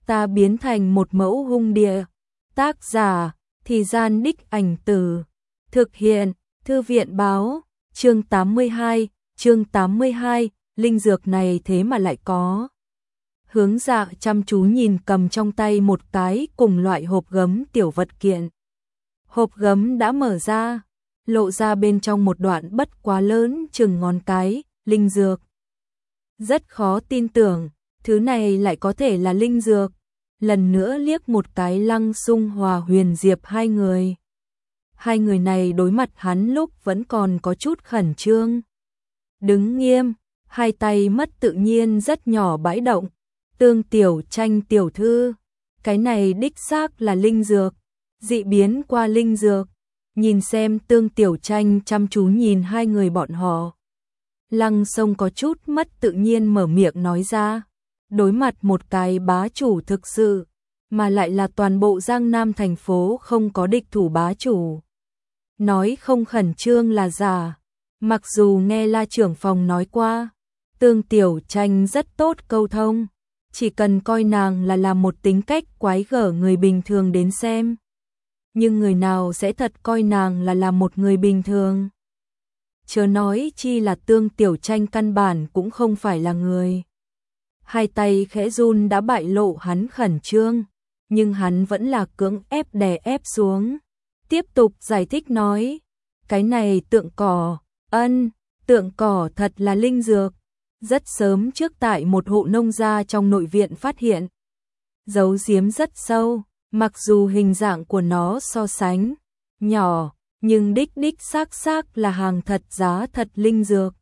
ta biến thành một mẫu hung địa. Tác giả, Thì Gian Đích Ảnh Từ. Thực hiện, Thư viện báo, chương 82, linh dược này thế mà lại có. Hướng Dạ chăm chú nhìn cầm trong tay một cái cùng loại hộp gấm tiểu vật kiện. Hộp gấm đã mở ra, lộ ra bên trong một đoạn bất quá lớn chừng ngón cái, linh dược. Rất khó tin tưởng, thứ này lại có thể là linh dược. Lần nữa liếc một cái Lăng Xung Hòa Huyền Diệp hai người. Hai người này đối mặt hắn lúc vẫn còn có chút khẩn trương. Đứng nghiêm, hai tay mất tự nhiên rất nhỏ bãi động. Tương Tiểu Tranh tiểu thư, cái này đích xác là linh dược, dị biến qua linh dược. Nhìn xem Tương Tiểu Tranh chăm chú nhìn hai người bọn họ. Lăng Xông có chút mất tự nhiên mở miệng nói ra. Đối mặt một cái bá chủ thực sự, mà lại là toàn bộ Giang Nam thành phố không có địch thủ bá chủ. Nói không khẩn trương là giả, mặc dù nghe La trưởng phòng nói qua, Tương Tiểu Tranh rất tốt câu thông, chỉ cần coi nàng là một tính cách quái gở người bình thường đến xem. Nhưng người nào sẽ thật coi nàng là một người bình thường? Chớ nói chi là Tương Tiểu Tranh căn bản cũng không phải là người. Hai tay khẽ run đã bại lộ hắn khẩn trương, nhưng hắn vẫn là cưỡng ép đè ép xuống. Tiếp tục giải thích nói, cái này tượng cỏ, tượng cỏ thật là linh dược. Rất sớm trước tại một hộ nông gia trong nội viện phát hiện. Giấu giếm rất sâu, mặc dù hình dạng của nó so sánh nhỏ, nhưng đích xác là hàng thật giá thật linh dược.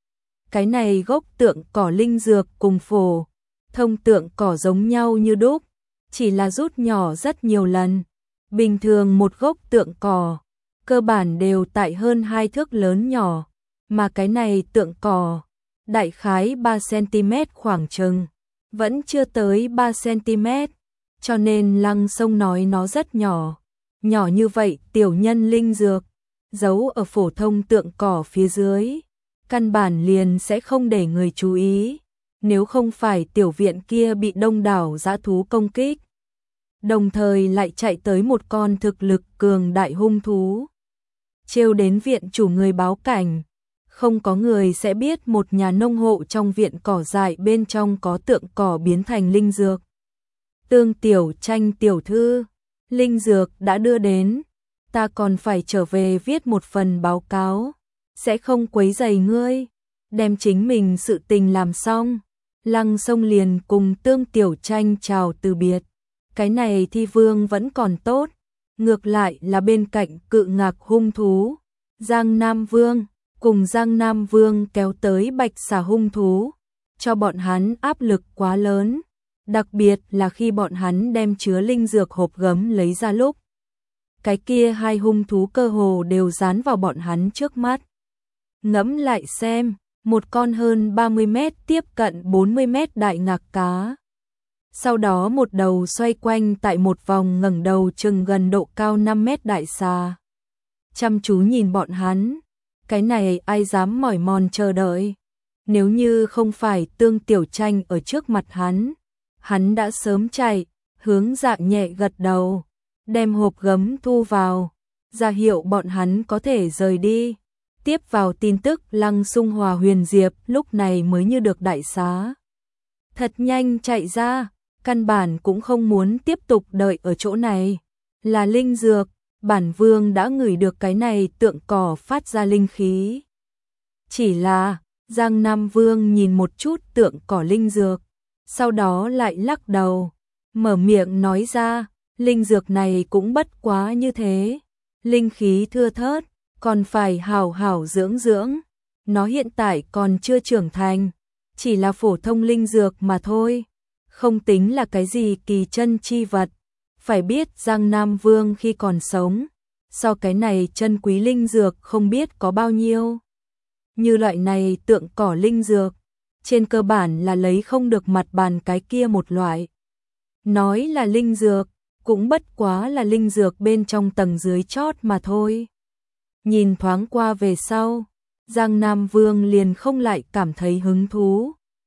Cái này gốc tượng cỏ linh dược cùng phổ thông tượng cỏ giống nhau như đúc, chỉ là rút nhỏ rất nhiều lần. Bình thường một gốc tượng cỏ, cơ bản đều tại hơn 2 thước lớn nhỏ, mà cái này tượng cỏ, đại khái 3cm khoảng chừng, vẫn chưa tới 3cm, cho nên Lăng Xông nói nó rất nhỏ. Nhỏ như vậy tiểu nhân linh dược, giấu ở phổ thông tượng cỏ phía dưới, căn bản liền sẽ không để người chú ý, nếu không phải tiểu viện kia bị đông đảo dã thú công kích. Đồng thời lại chạy tới một con thực lực cường đại hung thú. Trêu đến viện chủ người báo cảnh, không có người sẽ biết một nhà nông hộ trong viện cỏ dại bên trong có tượng cỏ biến thành linh dược. Tương Tiểu Tranh tiểu thư, linh dược đã đưa đến, ta còn phải trở về viết một phần báo cáo, sẽ không quấy rầy ngươi, đem chính mình sự tình làm xong. Lăng Xông liền cùng Tương Tiểu Tranh chào từ biệt. Cái này Thi Vương vẫn còn tốt, ngược lại là bên cạnh cự ngạc hung thú, Giang Nam Vương, cùng Giang Nam Vương kéo tới Bạch Xà hung thú, cho bọn hắn áp lực quá lớn, đặc biệt là khi bọn hắn đem chứa linh dược hộp gấm lấy ra lúc. Cái kia hai hung thú cơ hồ đều dán vào bọn hắn trước mắt. Ngẫm lại xem, một con hơn 30 mét tiếp cận 40 mét đại ngạc cá. Sau đó một đầu xoay quanh tại một vòng ngẩng đầu chừng gần độ cao 5 mét đại xà. Chăm chú nhìn bọn hắn, cái này ai dám mỏi mòn chờ đợi. Nếu như không phải Tương Tiểu Tranh ở trước mặt hắn đã sớm chạy. Hướng Dạ nhẹ gật đầu, đem hộp gấm thu vào, ra hiệu bọn hắn có thể rời đi. Tiếp vào tin tức Lăng Xung Hòa Huyền Diệp lúc này mới như được đại xá. Thật nhanh chạy ra, căn bản cũng không muốn tiếp tục đợi ở chỗ này. Là linh dược, bản vương đã ngửi được cái này tượng cỏ phát ra linh khí. Chỉ là, Giang Nam Vương nhìn một chút tượng cỏ linh dược, sau đó lại lắc đầu, mở miệng nói ra, linh dược này cũng bất quá như thế. Linh khí thưa thớt, còn phải hảo hảo dưỡng dưỡng. Nó hiện tại còn chưa trưởng thành, chỉ là phổ thông linh dược mà thôi, không tính là cái gì kỳ chân chi vật. Phải biết Giang Nam Vương khi còn sống, so cái này chân quý linh dược không biết có bao nhiêu. Như loại này tượng cỏ linh dược, trên cơ bản là lấy không được mặt bàn cái kia một loại. Nói là linh dược, cũng bất quá là linh dược bên trong tầng dưới chót mà thôi. Nhìn thoáng qua về sau, Giang Nam Vương liền không lại cảm thấy hứng thú.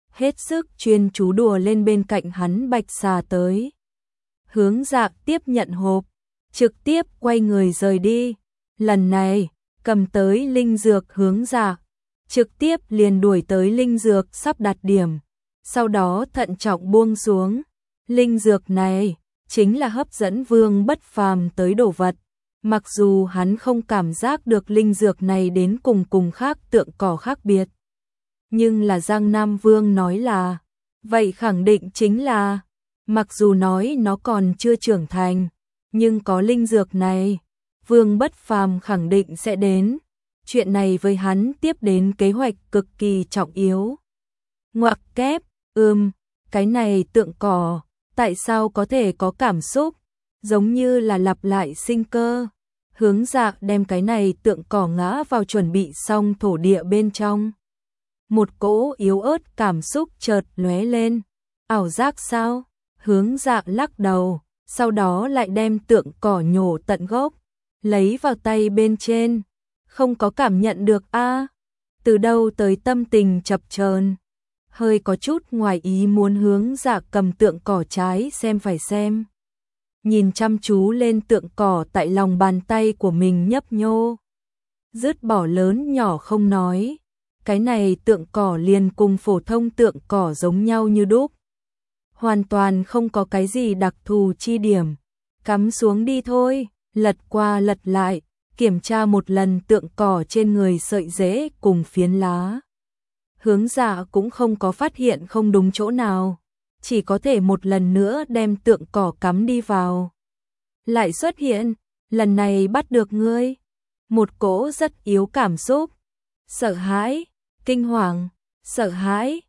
hết sức chuyên chú đùa lên bên cạnh hắn bạch xà tới. Hướng Dạ tiếp nhận hộp, trực tiếp quay người rời đi. Lần này, cầm tới linh dược Hướng Dạ, trực tiếp liền đuổi tới linh dược sắp đạt điểm, sau đó thận trọng buông xuống. Linh dược này chính là hấp dẫn Vương Bất Phàm tới đồ vật. Mặc dù hắn không cảm giác được linh dược này đến cùng khác tượng cỏ khác biệt, nhưng là Giang Nam Vương nói là, vậy khẳng định chính là, mặc dù nói nó còn chưa trưởng thành, nhưng có linh dược này, Vương Bất Phàm khẳng định sẽ đến. Chuyện này với hắn tiếp đến kế hoạch cực kỳ trọng yếu. Ngoặc kép, cái này tượng cỏ, tại sao có thể có cảm xúc, giống như là lặp lại sinh cơ. Hướng Dạ đem cái này tượng cỏ ngã vào chuẩn bị xong thổ địa bên trong. Một cỗ yếu ớt cảm xúc chợt lóe lên. Ảo giác sao? Hướng Dạ lắc đầu, sau đó lại đem tượng cỏ nhổ tận gốc, lấy vào tay bên trên. Không có cảm nhận được a. Từ đâu tới tâm tình chập chờn, hơi có chút ngoài ý muốn. Hướng Dạ cầm tượng cỏ trái xem phải xem, nhìn chăm chú lên tượng cỏ tại lòng bàn tay của mình nhấp nhô. Dứt bỏ lớn nhỏ không nói, cái này tượng cỏ liền cùng phổ thông tượng cỏ giống nhau như đúc, hoàn toàn không có cái gì đặc thù chi điểm. Cắm xuống đi thôi. Lật qua lật lại, kiểm tra một lần tượng cỏ trên người sợi rễ cùng phiến lá. Hướng Dạ cũng không có phát hiện không đúng chỗ nào, chỉ có thể một lần nữa đem tượng cỏ cắm đi vào. Lại xuất hiện, lần này bắt được ngươi. Một cỗ rất yếu cảm xúc, sợ hãi, kinh hoàng, sợ hãi.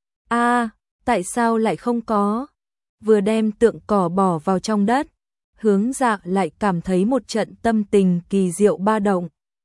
Tại sao lại không có? Vừa đem tượng cỏ bỏ vào trong đất, Hướng Dạ lại cảm thấy một trận tâm tình kỳ diệu ba động.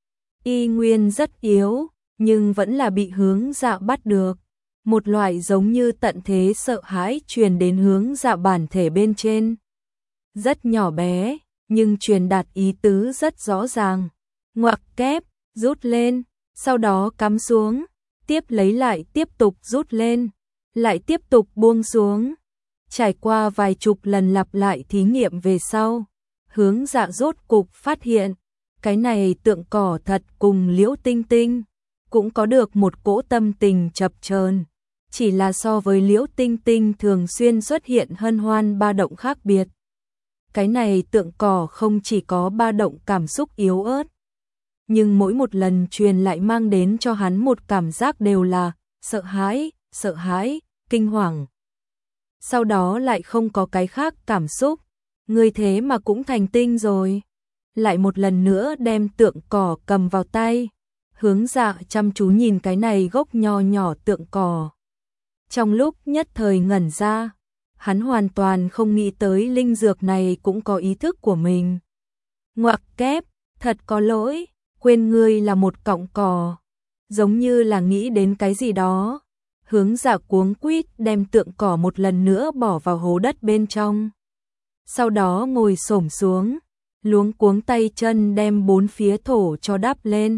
Y nguyên rất yếu, nhưng vẫn là bị Hướng Dạ bắt được. Một loại giống như tận thế sợ hãi truyền đến Hướng Dạ bản thể bên trên. Rất nhỏ bé, nhưng truyền đạt ý tứ rất rõ ràng. Ngoặc kép, rút lên, sau đó cắm xuống, tiếp lấy lại tiếp tục rút lên, lại tiếp tục buông xuống. Trải qua vài chục lần lặp lại thí nghiệm về sau, Hướng Dạ rốt cục phát hiện, cái này tượng cỏ thật cùng Liễu Tinh Tinh cũng có được một cỗ tâm tình chập chờn, chỉ là so với Liễu Tinh Tinh thường xuyên xuất hiện hân hoan ba động khác biệt. Cái này tượng cỏ không chỉ có ba động cảm xúc yếu ớt, nhưng mỗi một lần truyền lại mang đến cho hắn một cảm giác đều là sợ hãi, kinh hoàng. Sau đó lại không có cái khác cảm xúc. Ngươi thế mà cũng thành tinh rồi. Lại một lần nữa đem tượng cỏ cầm vào tay. Hướng Dạ chăm chú nhìn cái này gốc nho nhỏ tượng cỏ. Trong lúc nhất thời ngẩn ra, hắn hoàn toàn không nghĩ tới linh dược này cũng có ý thức của mình. Ngoặc kép, thật có lỗi, quên ngươi là một cọng cỏ. Giống như là nghĩ đến cái gì đó. Hướng Dạ cuống quýt đem tượng cỏ một lần nữa bỏ vào hố đất bên trong. Sau đó ngồi xổm xuống, luống cuống tay chân đem bốn phía thổ cho đắp lên.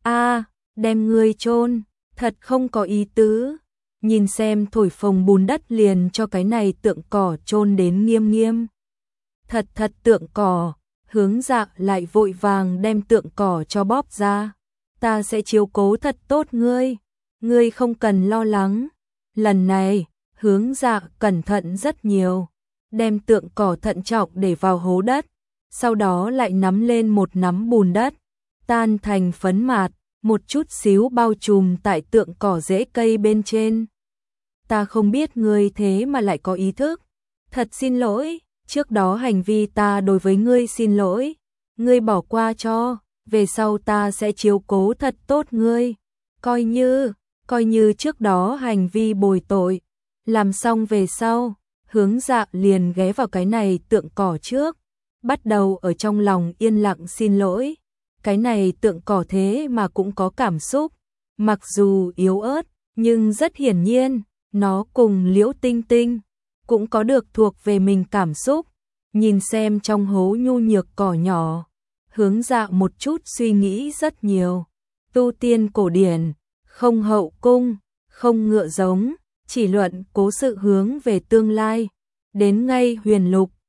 Đem ngươi chôn, thật không có ý tứ. Nhìn xem thổi phồng bùn đất liền cho cái này tượng cỏ chôn đến nghiêm nghiêm. Thật tượng cỏ. Hướng Dạ lại vội vàng đem tượng cỏ cho bóp ra. Ta sẽ chiếu cố thật tốt ngươi. Ngươi không cần lo lắng. Lần này, Hướng Dạ cẩn thận rất nhiều. Đem tượng cỏ thận trọng để vào hố đất. Sau đó lại nắm lên một nắm bùn đất. Tan thành phấn mạt, một chút xíu bao trùm tại tượng cỏ rễ cây bên trên. Ta không biết ngươi thế mà lại có ý thức. Thật xin lỗi, trước đó hành vi ta đối với ngươi xin lỗi. Ngươi bỏ qua cho, về sau ta sẽ chiếu cố thật tốt ngươi. Coi như trước đó hành vi bồi tội. Làm xong về sau, Hướng Dạ liền ghé vào cái này tượng cỏ trước. Bắt đầu ở trong lòng yên lặng xin lỗi. Cái này tượng cỏ thế mà cũng có cảm xúc. Mặc dù yếu ớt, nhưng rất hiển nhiên, nó cùng Liễu Tinh Tinh cũng có được thuộc về mình cảm xúc. Nhìn xem trong hố nhu nhược cỏ nhỏ, Hướng Dạ một chút suy nghĩ rất nhiều. Tu tiên cổ điển, không hậu cung, không ngựa giống, chỉ luận cố sự hướng về tương lai. Đến ngay huyền lục,